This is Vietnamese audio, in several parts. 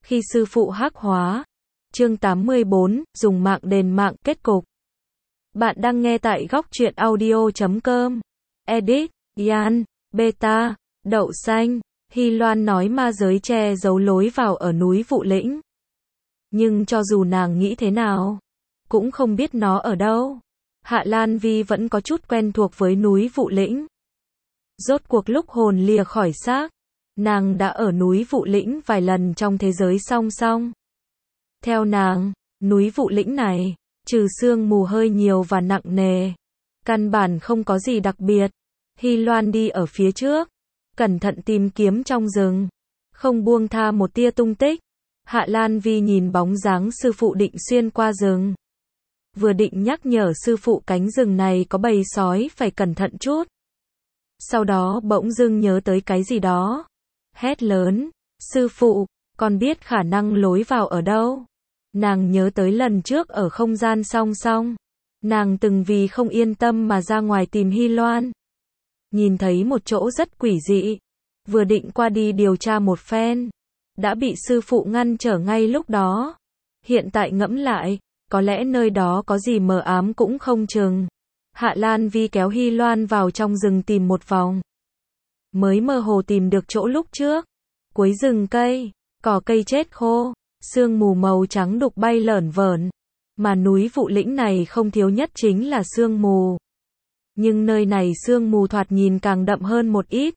Khi sư phụ hắc hóa. Chương 84, dùng mạng đền mạng kết cục. Bạn đang nghe tại góc truyện audio.com. Edit, Yan, Beta, Đậu Xanh. Hy Loan nói ma giới che giấu lối vào ở núi Vụ Lĩnh. Nhưng cho dù nàng nghĩ thế nào, cũng không biết nó ở đâu. Hạ Lan Vi vẫn có chút quen thuộc với núi Vụ Lĩnh. Rốt cuộc lúc hồn lìa khỏi xác, nàng đã ở núi Vụ Lĩnh vài lần trong thế giới song song. Theo nàng, núi Vụ Lĩnh này, trừ sương mù hơi nhiều và nặng nề, căn bản không có gì đặc biệt. Hy Loan đi ở phía trước, cẩn thận tìm kiếm trong rừng, không buông tha một tia tung tích. Hạ Lan Vi nhìn bóng dáng sư phụ định xuyên qua rừng. Vừa định nhắc nhở sư phụ cánh rừng này có bầy sói phải cẩn thận chút. Sau đó bỗng dưng nhớ tới cái gì đó. Hét lớn, sư phụ, con biết khả năng lối vào ở đâu. Nàng nhớ tới lần trước ở không gian song song. Nàng từng vì không yên tâm mà ra ngoài tìm Hy Loan. Nhìn thấy một chỗ rất quỷ dị. Vừa định qua đi điều tra một phen. Đã bị sư phụ ngăn trở ngay lúc đó. Hiện tại ngẫm lại, có lẽ nơi đó có gì mờ ám cũng không chừng. Hạ Lan Vi kéo Hy Loan vào trong rừng tìm một vòng. Mới mơ hồ tìm được chỗ lúc trước. Cuối rừng cây, cỏ cây chết khô, sương mù màu trắng đục bay lởn vởn. Mà núi Vụ Lĩnh này không thiếu nhất chính là sương mù. Nhưng nơi này sương mù thoạt nhìn càng đậm hơn một ít.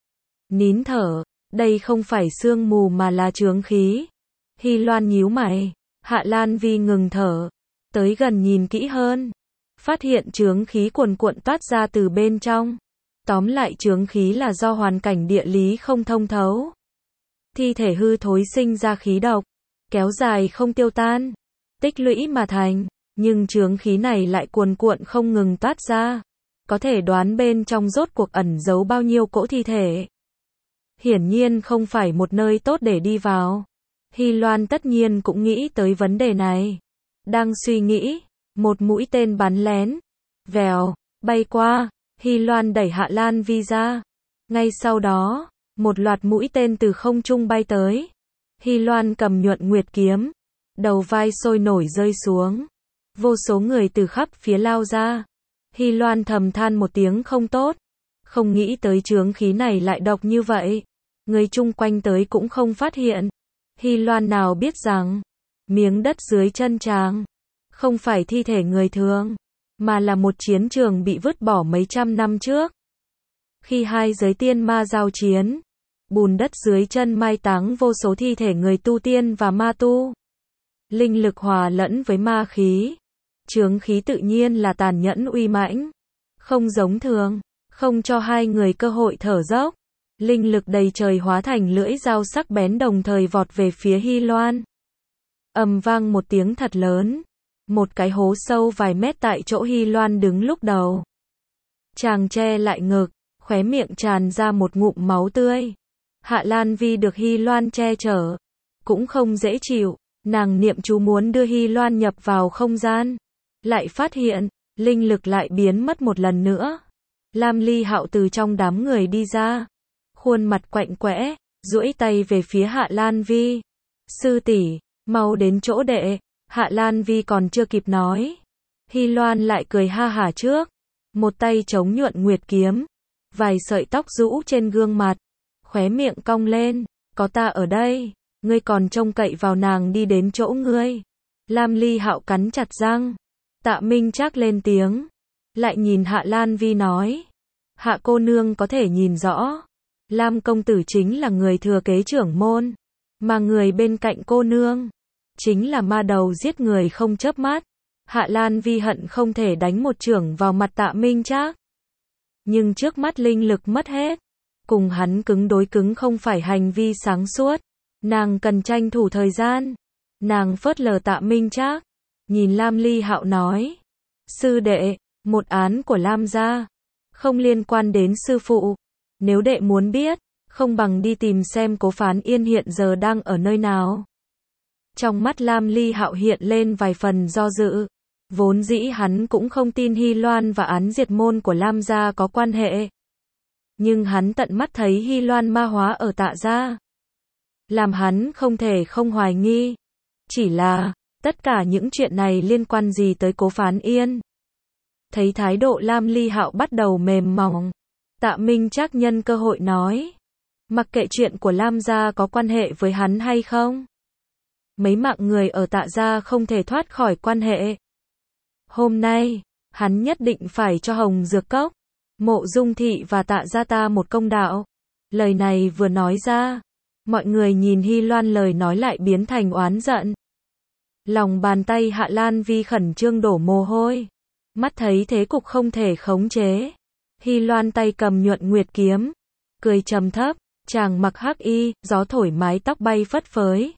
Nín thở, đây không phải sương mù mà là chướng khí. Hy Loan nhíu mày, Hạ Lan Vi ngừng thở, tới gần nhìn kỹ hơn. Phát hiện chướng khí cuồn cuộn toát ra từ bên trong. Tóm lại chướng khí là do hoàn cảnh địa lý không thông thấu. Thi thể hư thối sinh ra khí độc, kéo dài không tiêu tan, tích lũy mà thành, nhưng chướng khí này lại cuồn cuộn không ngừng toát ra. Có thể đoán bên trong rốt cuộc ẩn giấu bao nhiêu cỗ thi thể. Hiển nhiên không phải một nơi tốt để đi vào. Hy Loan tất nhiên cũng nghĩ tới vấn đề này. Đang suy nghĩ, một mũi tên bắn lén, vèo, bay qua. Hy Loan đẩy Hạ Lan Vi ra. Ngay sau đó, một loạt mũi tên từ không trung bay tới. Hy Loan cầm nhuận nguyệt kiếm, đầu vai sôi nổi rơi xuống. Vô số người từ khắp phía lao ra. Hy Loan thầm than một tiếng không tốt. Không nghĩ tới chướng khí này lại độc như vậy. Người chung quanh tới cũng không phát hiện. Hy Loan nào biết rằng, miếng đất dưới chân chàng không phải thi thể người thường, mà là một chiến trường bị vứt bỏ mấy trăm năm trước. Khi hai giới tiên ma giao chiến, bùn đất dưới chân mai táng vô số thi thể người tu tiên và ma tu. Linh lực hòa lẫn với ma khí. Chướng khí tự nhiên là tàn nhẫn uy mãnh, không giống thường, không cho hai người cơ hội thở dốc. Linh lực đầy trời hóa thành lưỡi dao sắc bén đồng thời vọt về phía Hy Loan. Ầm vang một tiếng thật lớn. Một cái hố sâu vài mét tại chỗ Hy Loan đứng lúc đầu. Chàng che lại ngực, khóe miệng tràn ra một ngụm máu tươi. Hạ Lan Vi được Hy Loan che chở, cũng không dễ chịu. Nàng niệm chú muốn đưa Hy Loan nhập vào không gian. Lại phát hiện, linh lực lại biến mất một lần nữa. Lam Ly Hạo từ trong đám người đi ra. Khuôn mặt quạnh quẽ, duỗi tay về phía Hạ Lan Vi. Sư tỷ, mau đến chỗ đệ. Hạ Lan Vi còn chưa kịp nói. Hy Loan lại cười ha hả trước. Một tay chống nhuận nguyệt kiếm. Vài sợi tóc rũ trên gương mặt. Khóe miệng cong lên. Có ta ở đây. Ngươi còn trông cậy vào nàng đi đến chỗ ngươi. Lam Ly Hạo cắn chặt răng. Tạ Minh Trác lên tiếng. Lại nhìn Hạ Lan Vi nói. Hạ cô nương có thể nhìn rõ. Lam công tử chính là người thừa kế trưởng môn. Mà người bên cạnh cô nương chính là ma đầu giết người không chớp mắt. Hạ Lan Vi hận không thể đánh một chưởng vào mặt Tạ Minh Trác. Nhưng trước mắt linh lực mất hết. Cùng hắn cứng đối cứng không phải hành vi sáng suốt. Nàng cần tranh thủ thời gian. Nàng phớt lờ Tạ Minh Trác. Nhìn Lam Ly Hạo nói. Sư đệ, một án của Lam gia. Không liên quan đến sư phụ. Nếu đệ muốn biết, không bằng đi tìm xem Cố Phán Yên hiện giờ đang ở nơi nào. Trong mắt Lam Ly Hạo hiện lên vài phần do dự. Vốn dĩ hắn cũng không tin Hy Loan và án diệt môn của Lam gia có quan hệ. Nhưng hắn tận mắt thấy Hy Loan ma hóa ở Tạ gia. làm hắn không thể không hoài nghi. Chỉ là, tất cả những chuyện này liên quan gì tới Cố Phán Yên? Thấy thái độ Lam Ly Hạo bắt đầu mềm mỏng, Tạ Minh Trác nhân cơ hội nói, mặc kệ chuyện của Lam gia có quan hệ với hắn hay không, mấy mạng người ở Tạ gia không thể thoát khỏi quan hệ. Hôm nay, hắn nhất định phải cho Hồng Dược Cốc, Mộ Dung Thị và Tạ gia ta một công đạo. Lời này vừa nói ra, mọi người nhìn Hy Loan lời nói lại biến thành oán giận. Lòng bàn tay Hạ Lan Vi khẩn trương đổ mồ hôi, mắt thấy thế cục không thể khống chế. Hy Loan tay cầm nhuận nguyệt kiếm, cười trầm thấp, chàng mặc hắc y, gió thổi mái tóc bay phất phới.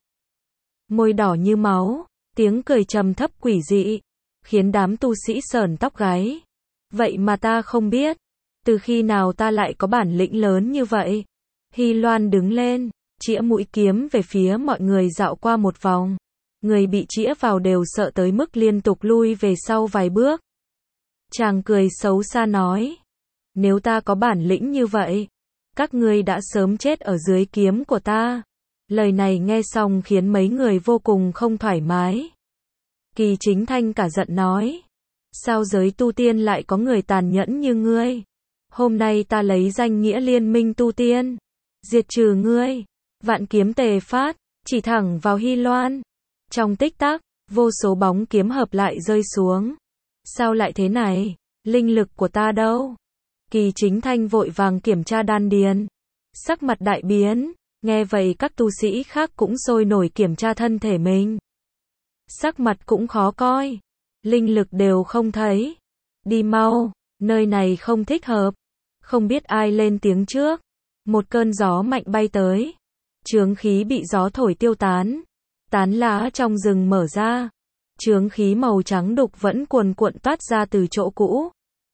Môi đỏ như máu, tiếng cười trầm thấp quỷ dị, khiến đám tu sĩ sởn tóc gáy. Vậy mà ta không biết, từ khi nào ta lại có bản lĩnh lớn như vậy. Hy Loan đứng lên, chĩa mũi kiếm về phía mọi người dạo qua một vòng. Người bị chĩa vào đều sợ tới mức liên tục lui về sau vài bước. Chàng cười xấu xa nói, nếu ta có bản lĩnh như vậy, các ngươi đã sớm chết ở dưới kiếm của ta. Lời này nghe xong khiến mấy người vô cùng không thoải mái. Kỳ Chính Thanh cả giận nói, sao giới tu tiên lại có người tàn nhẫn như ngươi? Hôm nay ta lấy danh nghĩa liên minh tu tiên, diệt trừ ngươi. Vạn kiếm tề phát, chỉ thẳng vào Hy Loan. Trong tích tắc, vô số bóng kiếm hợp lại rơi xuống. Sao lại thế này? Linh lực của ta đâu? Kỳ Chính Thanh vội vàng kiểm tra đan điền. Sắc mặt đại biến, nghe vậy các tu sĩ khác cũng sôi nổi kiểm tra thân thể mình. Sắc mặt cũng khó coi, linh lực đều không thấy. Đi mau, nơi này không thích hợp. Không biết ai lên tiếng trước. Một cơn gió mạnh bay tới. Chướng khí bị gió thổi tiêu tán. Tán lá trong rừng mở ra. Chướng khí màu trắng đục vẫn cuồn cuộn toát ra từ chỗ cũ.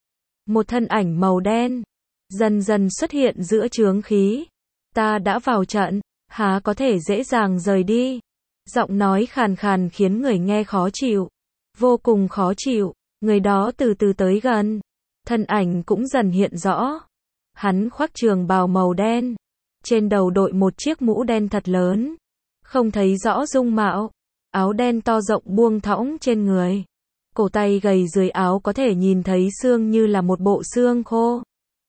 Một thân ảnh màu đen dần dần xuất hiện giữa chướng khí. Ta đã vào trận, há có thể dễ dàng rời đi. Giọng nói khàn khàn khiến người nghe khó chịu. Vô cùng khó chịu. Người đó từ từ tới gần. Thân ảnh cũng dần hiện rõ. Hắn khoác trường bào màu đen. Trên đầu đội một chiếc mũ đen thật lớn. Không thấy rõ dung mạo. Áo đen to rộng buông thõng trên người. Cổ tay gầy dưới áo có thể nhìn thấy xương như là một bộ xương khô.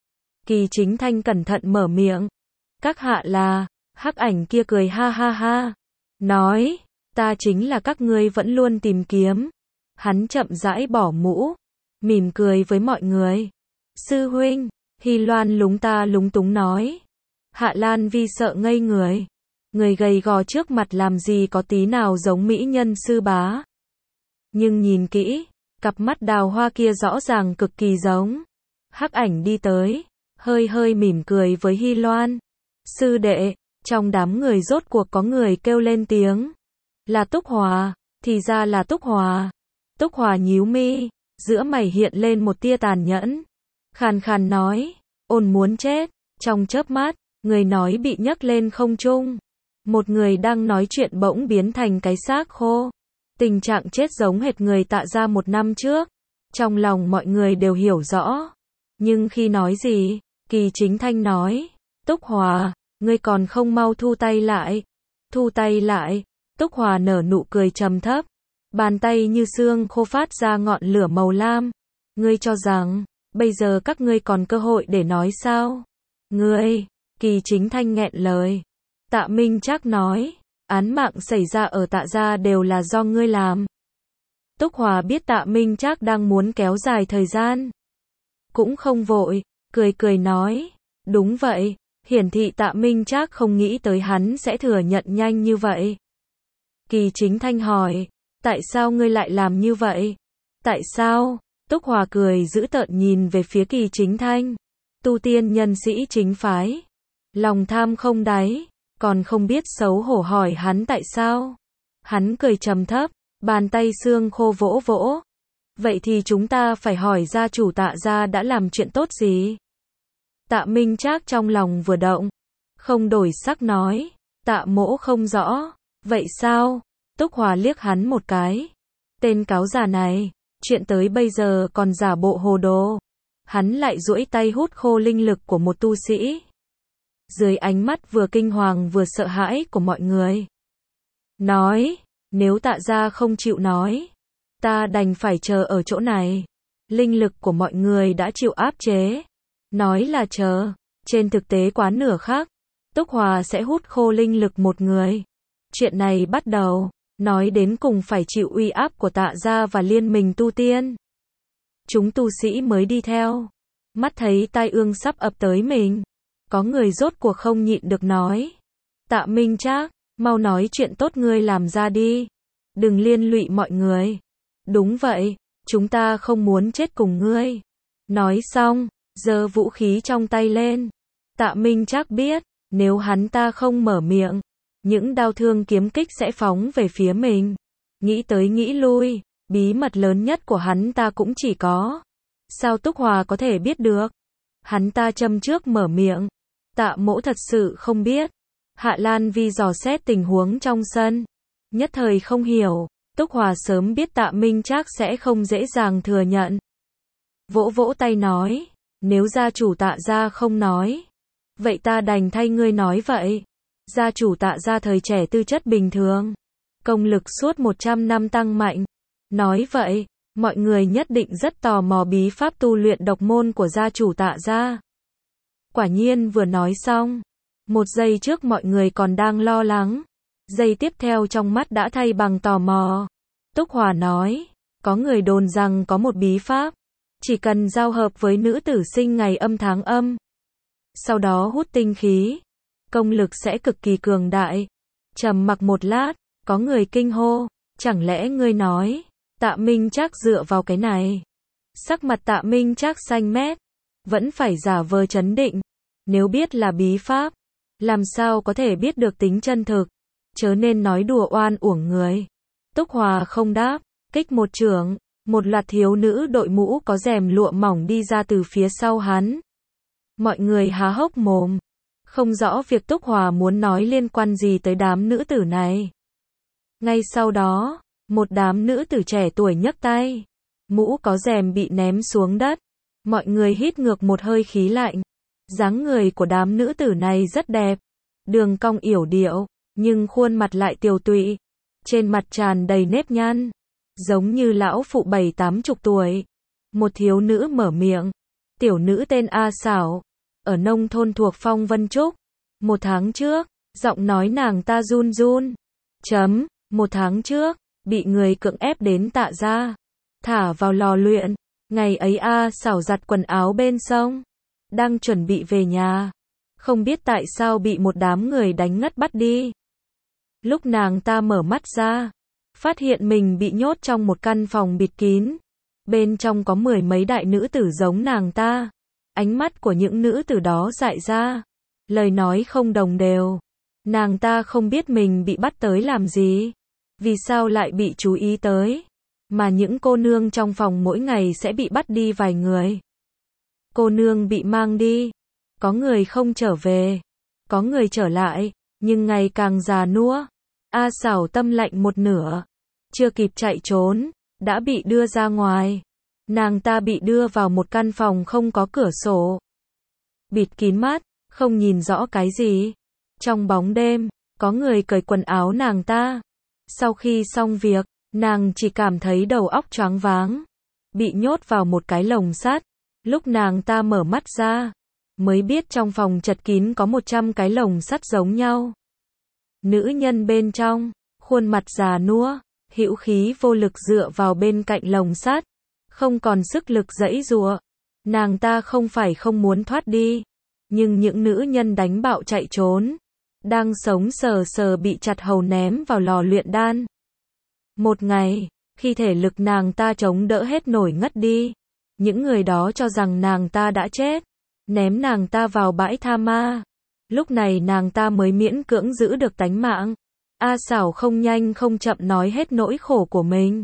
Kỳ Chính Thanh cẩn thận mở miệng. Các hạ là, hắc ảnh kia cười ha ha ha. Nói, ta chính là các ngươi vẫn luôn tìm kiếm. Hắn chậm rãi bỏ mũ. Mỉm cười với mọi người. Sư huynh, Hy Loan lúng ta lúng túng nói. Hạ Lan Vi sợ ngây người. Người gầy gò trước mặt làm gì có tí nào giống mỹ nhân sư bá. Nhưng nhìn kỹ, cặp mắt đào hoa kia rõ ràng cực kỳ giống. Hắc ảnh đi tới, hơi hơi mỉm cười với Hy Loan. Sư đệ, trong đám người rốt cuộc có người kêu lên tiếng. Là Túc Hòa, thì ra là Túc Hòa. Túc Hòa nhíu mi, giữa mày hiện lên một tia tàn nhẫn. Khàn khàn nói, ôn muốn chết. Trong chớp mắt, người nói bị nhấc lên không trung. Một người đang nói chuyện bỗng biến thành cái xác khô. Tình trạng chết giống hệt người Tạ gia một năm trước. Trong lòng mọi người đều hiểu rõ. Nhưng khi nói gì, Kỳ Chính Thanh nói, Túc Hòa, ngươi còn không mau thu tay lại. Thu tay lại. Túc Hòa nở nụ cười trầm thấp. Bàn tay như xương khô phát ra ngọn lửa màu lam. Ngươi cho rằng, bây giờ các ngươi còn cơ hội để nói sao? Ngươi, Kỳ Chính Thanh nghẹn lời. Tạ Minh Trác nói, án mạng xảy ra ở Tạ gia đều là do ngươi làm. Túc Hòa biết Tạ Minh Trác đang muốn kéo dài thời gian. Cũng không vội, cười cười nói, đúng vậy, hiển thị Tạ Minh Trác không nghĩ tới hắn sẽ thừa nhận nhanh như vậy. Kỳ Chính Thanh hỏi, tại sao ngươi lại làm như vậy? Tại sao? Túc Hòa cười dữ tợn nhìn về phía Kỳ Chính Thanh. Tu tiên nhân sĩ chính phái. Lòng tham không đáy, còn không biết xấu hổ hỏi hắn tại sao. Hắn cười trầm thấp, bàn tay xương khô vỗ vỗ. Vậy thì chúng ta phải hỏi gia chủ Tạ gia đã làm chuyện tốt gì? Tạ Minh Trác trong lòng vừa động, không đổi sắc nói, Tạ mỗ không rõ. Vậy sao? Túc Hòa liếc hắn một cái. Tên cáo già này, chuyện tới bây giờ còn giả bộ hồ đồ. Hắn lại duỗi tay hút khô linh lực của một tu sĩ. dưới ánh mắt vừa kinh hoàng vừa sợ hãi của mọi người. Nói, nếu Tạ gia không chịu nói, ta đành phải chờ ở chỗ này. Linh lực của mọi người đã chịu áp chế. Nói là chờ, trên thực tế quá nửa khắc, Túc Hòa sẽ hút khô linh lực một người. Chuyện này bắt đầu, nói đến cùng phải chịu uy áp của Tạ gia và liên minh tu tiên. Chúng tu sĩ mới đi theo, mắt thấy tai ương sắp ập tới mình. Có người rốt cuộc không nhịn được nói. Tạ Minh Trác, mau nói chuyện tốt ngươi làm ra đi. Đừng liên lụy mọi người. Đúng vậy, chúng ta không muốn chết cùng ngươi. Nói xong, giơ vũ khí trong tay lên. Tạ Minh Trác biết, nếu hắn ta không mở miệng, những đao thương kiếm kích sẽ phóng về phía mình. Nghĩ tới nghĩ lui, bí mật lớn nhất của hắn ta cũng chỉ có. Sao Túc Hòa có thể biết được? Hắn ta châm trước mở miệng. Tạ Mỗ thật sự không biết. Hạ Lan Vi dò xét tình huống trong sân. Nhất thời không hiểu. Túc Hòa sớm biết Tạ Minh Trác sẽ không dễ dàng thừa nhận. Vỗ vỗ tay nói. Nếu gia chủ Tạ gia không nói, vậy ta đành thay ngươi nói vậy. Gia chủ Tạ gia thời trẻ tư chất bình thường, công lực suốt 100 năm tăng mạnh. Nói vậy, mọi người nhất định rất tò mò bí pháp tu luyện độc môn của gia chủ Tạ gia. Quả nhiên vừa nói xong, một giây trước mọi người còn đang lo lắng, giây tiếp theo trong mắt đã thay bằng tò mò. Túc Hòa nói, có người đồn rằng có một bí pháp, chỉ cần giao hợp với nữ tử sinh ngày âm tháng âm, sau đó hút tinh khí, công lực sẽ cực kỳ cường đại. Trầm mặc một lát, có người kinh hô, chẳng lẽ ngươi nói, Tạ Minh Trác dựa vào cái này? Sắc mặt Tạ Minh Trác xanh mét, vẫn phải giả vờ trấn định. Nếu biết là bí pháp, làm sao có thể biết được tính chân thực, chớ nên nói đùa oan uổng người. Túc Hòa không đáp, kích một chưởng, một loạt thiếu nữ đội mũ có rèm lụa mỏng đi ra từ phía sau hắn. Mọi người há hốc mồm, không rõ việc Túc Hòa muốn nói liên quan gì tới đám nữ tử này. Ngay sau đó, một đám nữ tử trẻ tuổi nhấc tay, mũ có rèm bị ném xuống đất. Mọi người hít ngược một hơi khí lạnh. Dáng người của đám nữ tử này rất đẹp, đường cong yểu điệu, nhưng khuôn mặt lại tiều tụy, trên mặt tràn đầy nếp nhăn, giống như lão phụ 70-80 tuổi. Một thiếu nữ mở miệng, tiểu nữ tên A Xảo, ở nông thôn thuộc Phong Vân Trúc. 1 tháng trước, giọng nói nàng ta run run. 1 tháng trước, bị người cưỡng ép đến Tạ gia, thả vào lò luyện. Ngày ấy A Xảo giặt quần áo bên sông, đang chuẩn bị về nhà, không biết tại sao bị một đám người đánh ngất bắt đi. Lúc nàng ta mở mắt ra, phát hiện mình bị nhốt trong một căn phòng bịt kín. Bên trong có 10 mấy đại nữ tử giống nàng ta. Ánh mắt của những nữ tử đó dại ra, lời nói không đồng đều. Nàng ta không biết mình bị bắt tới làm gì, vì sao lại bị chú ý tới, mà những cô nương trong phòng mỗi ngày sẽ bị bắt đi vài người. Cô nương bị mang đi, có người không trở về, có người trở lại, nhưng ngày càng già nua. A Xảo tâm lạnh một nửa, chưa kịp chạy trốn, đã bị đưa ra ngoài. Nàng ta bị đưa vào một căn phòng không có cửa sổ, bịt kín mắt, không nhìn rõ cái gì. Trong bóng đêm, có người cởi quần áo nàng ta. Sau khi xong việc, nàng chỉ cảm thấy đầu óc choáng váng, bị nhốt vào một cái lồng sắt. Lúc nàng ta mở mắt ra, mới biết trong phòng chật kín có 100 cái lồng sắt giống nhau. Nữ nhân bên trong, khuôn mặt già nua, hữu khí vô lực dựa vào bên cạnh lồng sắt, không còn sức lực giãy giụa. Nàng ta không phải không muốn thoát đi, nhưng những nữ nhân đánh bạo chạy trốn, đang sống sờ sờ bị chặt hầu ném vào lò luyện đan. Một ngày, khi thể lực nàng ta chống đỡ hết nổi ngất đi, những người đó cho rằng nàng ta đã chết, ném nàng ta vào bãi tha ma. Lúc này nàng ta mới miễn cưỡng giữ được tánh mạng. A Xảo không nhanh không chậm nói hết nỗi khổ của mình.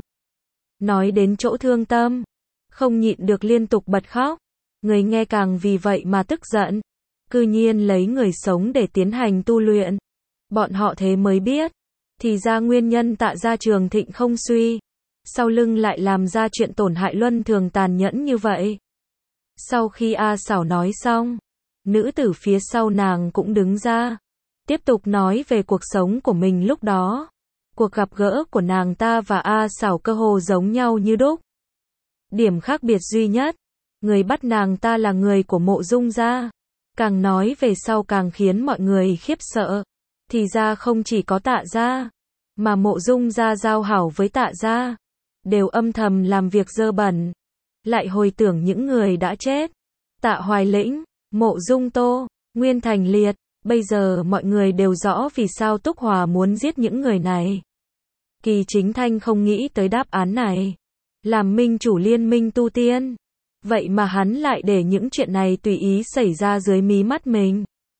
Nói đến chỗ thương tâm, không nhịn được liên tục bật khóc. Người nghe càng vì vậy mà tức giận. Cư nhiên lấy người sống để tiến hành tu luyện. Bọn họ thế mới biết, thì ra nguyên nhân Tạ gia trường thịnh không suy, sau lưng lại làm ra chuyện tổn hại luân thường tàn nhẫn như vậy. Sau khi A Xảo nói xong, Nữ tử phía sau nàng cũng đứng ra, tiếp tục nói về cuộc sống của mình lúc đó. Cuộc gặp gỡ của nàng ta và A Sảo cơ hồ giống nhau như đúc. Điểm khác biệt duy nhất, người bắt nàng ta là người của Mộ Dung gia. Càng nói về sau càng khiến mọi người khiếp sợ. Thì ra không chỉ có Tạ gia, mà Mộ Dung gia giao hảo với Tạ gia, đều âm thầm làm việc dơ bẩn. Lại hồi tưởng những người đã chết. Tạ Hoài Lĩnh, Mộ Dung Tô, Nguyên Thành Liệt, bây giờ mọi người đều rõ vì sao Túc Hòa muốn giết những người này. Kỳ Chính Thanh không nghĩ tới đáp án này. Làm minh chủ liên minh tu tiên, vậy mà hắn lại để những chuyện này tùy ý xảy ra dưới mí mắt mình.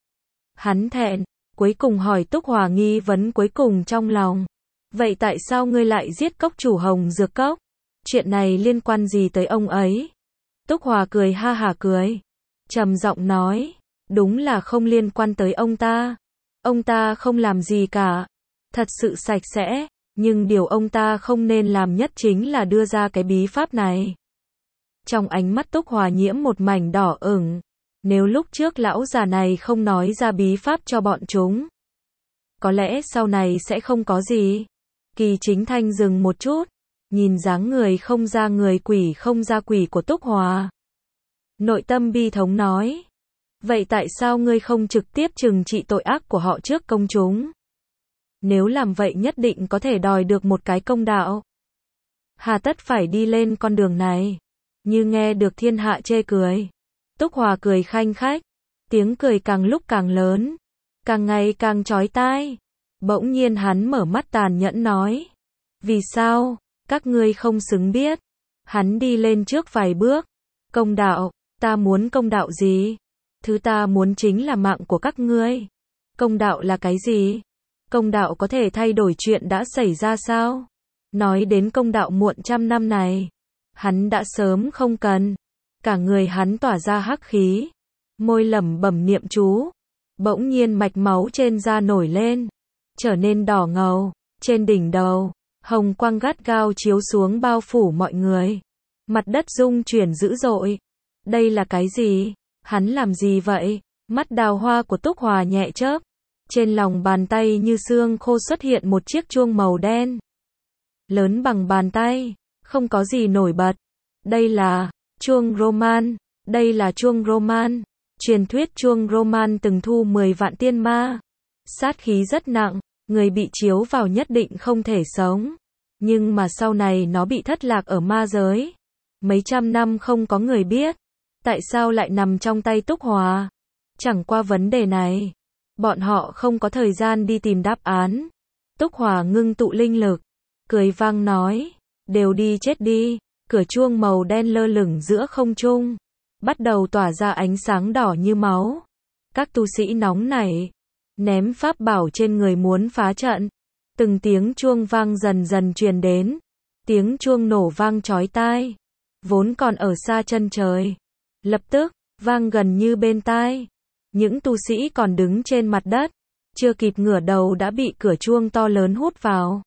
Hắn thẹn, cuối cùng hỏi Túc Hòa nghi vấn cuối cùng trong lòng. Vậy tại sao ngươi lại giết cốc chủ Hồng Dược Cốc? Chuyện này liên quan gì tới ông ấy? Túc Hòa cười ha hả cười, trầm giọng nói, đúng là không liên quan tới ông ta. Ông ta không làm gì cả, thật sự sạch sẽ, nhưng điều ông ta không nên làm nhất chính là đưa ra cái bí pháp này. Trong ánh mắt Túc Hòa nhiễm một mảnh đỏ ửng, nếu lúc trước lão già này không nói ra bí pháp cho bọn chúng, có lẽ sau này sẽ không có gì. Kỳ Chính Thanh dừng một chút, nhìn dáng người không ra người quỷ không ra quỷ của Túc Hòa. Nội tâm bi thống nói, vậy tại sao ngươi không trực tiếp trừng trị tội ác của họ trước công chúng? Nếu làm vậy nhất định có thể đòi được một cái công đạo. Hà tất phải đi lên con đường này? Như nghe được thiên hạ chê cười. Túc Hòa cười khanh khách, tiếng cười càng lúc càng lớn, càng ngày càng chói tai. Bỗng nhiên hắn mở mắt tàn nhẫn nói, vì sao, các ngươi không xứng biết. Hắn đi lên trước vài bước, công đạo, ta muốn công đạo gì? Thứ ta muốn chính là mạng của các ngươi. Công đạo là cái gì? Công đạo có thể thay đổi chuyện đã xảy ra sao? Nói đến công đạo muộn trăm năm này, hắn đã sớm không cần. Cả người hắn tỏa ra hắc khí, môi lẩm bẩm niệm chú. Bỗng nhiên mạch máu trên da nổi lên, trở nên đỏ ngầu. Trên đỉnh đầu, hồng quang gắt gao chiếu xuống bao phủ mọi người. Mặt đất rung chuyển dữ dội. Đây là cái gì? Hắn làm gì vậy? Mắt đào hoa của Túc Hòa nhẹ chớp. Trên lòng bàn tay như xương khô xuất hiện một chiếc chuông màu đen. Lớn bằng bàn tay, không có gì nổi bật. Đây là chuông Roman. Đây là chuông Roman. Truyền thuyết chuông Roman từng thu 10 vạn tiên ma. Sát khí rất nặng, người bị chiếu vào nhất định không thể sống. Nhưng mà sau này nó bị thất lạc ở ma giới. Mấy trăm năm không có người biết. Tại sao lại nằm trong tay Túc Hòa? Chẳng qua vấn đề này, bọn họ không có thời gian đi tìm đáp án. Túc Hòa ngưng tụ linh lực, cười vang nói, đều đi chết đi. Cửa chuông màu đen lơ lửng giữa không trung, bắt đầu tỏa ra ánh sáng đỏ như máu. Các tu sĩ nóng nảy, ném pháp bảo trên người muốn phá trận. Từng tiếng chuông vang dần dần truyền đến. Tiếng chuông nổ vang chói tai, vốn còn ở xa chân trời, lập tức vang gần như bên tai. Những tu sĩ còn đứng trên mặt đất, chưa kịp ngửa đầu đã bị cửa chuông to lớn hút vào.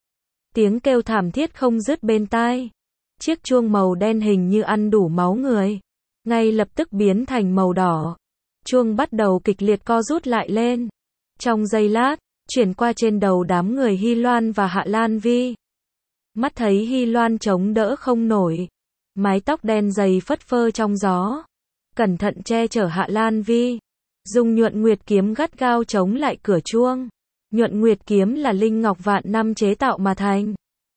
Tiếng kêu thảm thiết không dứt bên tai. Chiếc chuông màu đen hình như ăn đủ máu người, ngay lập tức biến thành màu đỏ. Chuông bắt đầu kịch liệt co rút lại lên. Trong giây lát, chuyển qua trên đầu đám người Hy Loan và Hạ Lan Vi. Mắt thấy Hy Loan chống đỡ không nổi, mái tóc đen dày phất phơ trong gió, cẩn thận che chở Hạ Lan Vi, dùng nhuận nguyệt kiếm gắt gao chống lại cửa chuông. Nhuận nguyệt kiếm là linh ngọc vạn năm chế tạo mà thành,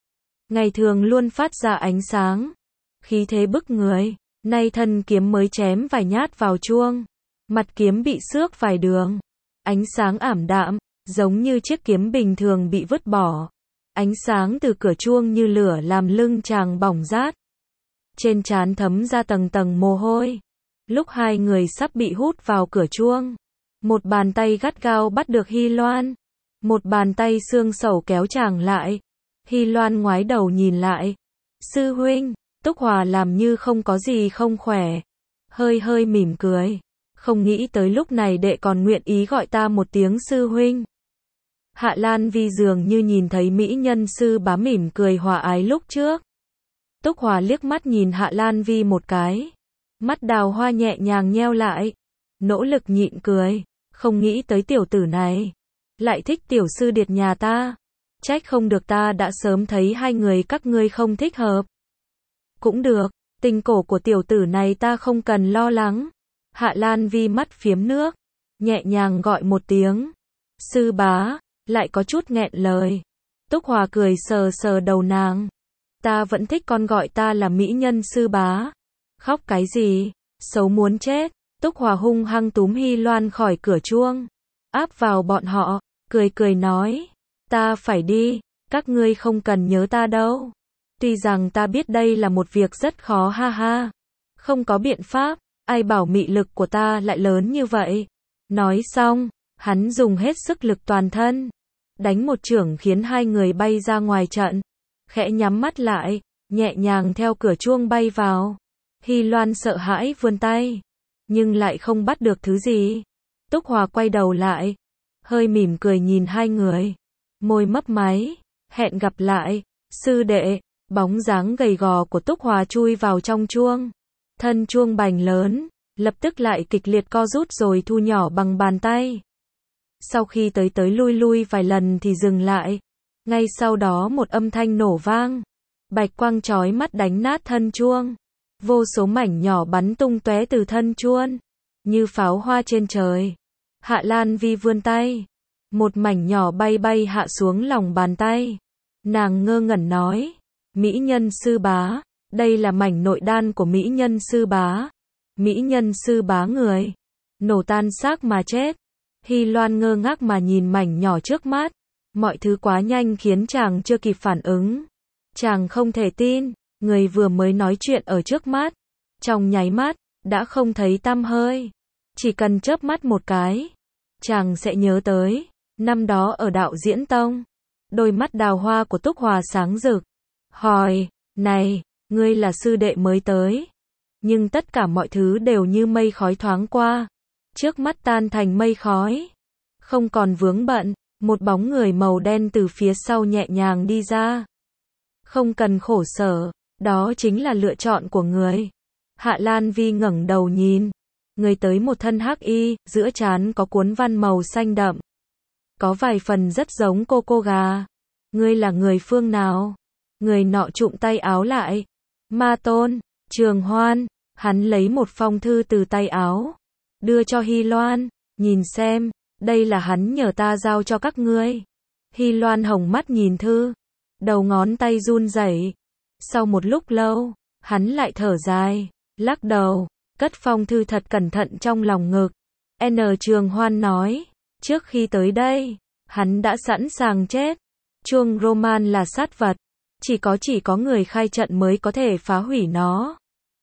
ngày thường luôn phát ra ánh sáng, khí thế bức người. Nay thân kiếm mới chém vài nhát vào chuông, mặt kiếm bị xước vài đường, ánh sáng ảm đạm, giống như chiếc kiếm bình thường bị vứt bỏ. Ánh sáng từ cửa chuông như lửa làm lưng chàng bỏng rát, trên trán thấm ra tầng tầng mồ hôi. Lúc hai người sắp bị hút vào cửa chuông, một bàn tay gắt gao bắt được Hy Loan, một bàn tay xương sầu kéo chàng lại. Hy Loan ngoái đầu nhìn lại, sư huynh. Túc Hòa làm như không có gì không khỏe, hơi hơi mỉm cười, không nghĩ tới lúc này đệ còn nguyện ý gọi ta một tiếng sư huynh. Hạ Lan Vi dường như nhìn thấy mỹ nhân sư bá mỉm cười hòa ái lúc trước. Túc Hòa liếc mắt nhìn Hạ Lan Vi một cái, mắt đào hoa nhẹ nhàng nheo lại, nỗ lực nhịn cười, không nghĩ tới tiểu tử này lại thích tiểu sư điệt nhà ta. Trách không được ta đã sớm thấy hai người các ngươi không thích hợp. Cũng được, tình cổ của tiểu tử này ta không cần lo lắng. Hạ Lan Vi mắt phiếm nước, nhẹ nhàng gọi một tiếng. Sư bá, lại có chút nghẹn lời. Túc Hòa cười sờ sờ đầu nàng. Ta vẫn thích con gọi ta là mỹ nhân sư bá. Khóc cái gì, xấu muốn chết. Túc Hòa hung hăng túm Hy Loan khỏi cửa chuông, áp vào bọn họ, cười cười nói. Ta phải đi, các ngươi không cần nhớ ta đâu. Tuy rằng ta biết đây là một việc rất khó ha ha. Không có biện pháp, ai bảo mị lực của ta lại lớn như vậy. Nói xong, hắn dùng hết sức lực toàn thân, đánh một chưởng khiến hai người bay ra ngoài trận. Khẽ nhắm mắt lại, nhẹ nhàng theo cửa chuông bay vào. Hy Loan sợ hãi vươn tay, nhưng lại không bắt được thứ gì. Túc Hòa quay đầu lại, hơi mỉm cười nhìn hai người, môi mấp máy, hẹn gặp lại, sư đệ. Bóng dáng gầy gò của Túc Hòa chui vào trong chuông. Thân chuông bành lớn, lập tức lại kịch liệt co rút rồi thu nhỏ bằng bàn tay. Sau khi tới tới lui lui vài lần thì dừng lại. Ngay sau đó một âm thanh nổ vang. Bạch quang chói mắt đánh nát thân chuông. Vô số mảnh nhỏ bắn tung tóe từ thân chuông, như pháo hoa trên trời. Hạ Lan Vi vươn tay. Một mảnh nhỏ bay bay hạ xuống lòng bàn tay. Nàng ngơ ngẩn nói. Mỹ nhân sư bá, đây là mảnh nội đan của mỹ nhân sư bá. Mỹ nhân sư bá người nổ tan xác mà chết. Hy Loan ngơ ngác mà nhìn mảnh nhỏ trước mắt. Mọi thứ quá nhanh khiến chàng chưa kịp phản ứng. Chàng không thể tin, người vừa mới nói chuyện ở trước mắt, trong nháy mắt, đã không thấy tăm hơi. Chỉ cần chớp mắt một cái, chàng sẽ nhớ tới năm đó ở Đạo Diễn Tông. Đôi mắt đào hoa của Túc Hòa sáng rực. Hỏi, này, ngươi là sư đệ mới tới. Nhưng tất cả mọi thứ đều như mây khói thoáng qua. Trước mắt tan thành mây khói. Không còn vướng bận, một bóng người màu đen từ phía sau nhẹ nhàng đi ra. Không cần khổ sở, đó chính là lựa chọn của người. Hạ Lan Vi ngẩng đầu nhìn. Người tới một thân hắc y, giữa trán có cuốn văn màu xanh đậm. Có vài phần rất giống cô gà. Ngươi là người phương nào? Người nọ trụm tay áo lại. Ma Tôn, Trường Hoan. Hắn lấy một phong thư từ tay áo, đưa cho Hy Loan. Nhìn xem, đây là hắn nhờ ta giao cho các ngươi. Hy Loan hồng mắt nhìn thư, đầu ngón tay run rẩy. Sau một lúc lâu, hắn lại thở dài, lắc đầu, cất phong thư thật cẩn thận trong lòng ngực. Trường Hoan nói, trước khi tới đây, hắn đã sẵn sàng chết. Chuông Roman là sát vật, chỉ có người khai trận mới có thể phá hủy nó.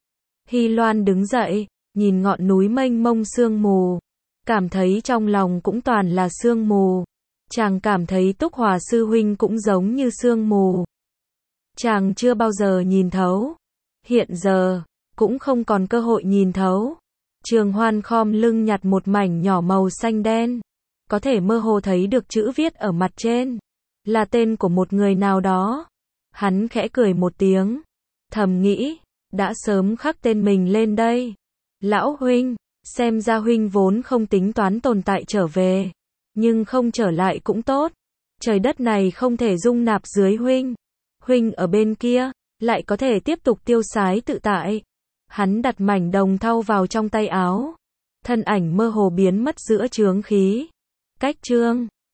Hy Loan đứng dậy, nhìn ngọn núi mênh mông sương mù, cảm thấy trong lòng cũng toàn là sương mù. Chàng cảm thấy Túc Hòa sư huynh cũng giống như sương mù. Chàng chưa bao giờ nhìn thấu, hiện giờ cũng không còn cơ hội nhìn thấu. Trường Hoan khom lưng nhặt một mảnh nhỏ màu xanh đen, có thể mơ hồ thấy được chữ viết ở mặt trên, là tên của một người nào đó. Hắn khẽ cười một tiếng, thầm nghĩ, đã sớm khắc tên mình lên đây. Lão huynh, xem ra huynh vốn không tính toán tồn tại trở về, nhưng không trở lại cũng tốt. Trời đất này không thể dung nạp dưới huynh. Huynh ở bên kia, lại có thể tiếp tục tiêu sái tự tại. Hắn đặt mảnh đồng thau vào trong tay áo. Thân ảnh mơ hồ biến mất giữa chướng khí. Cách chương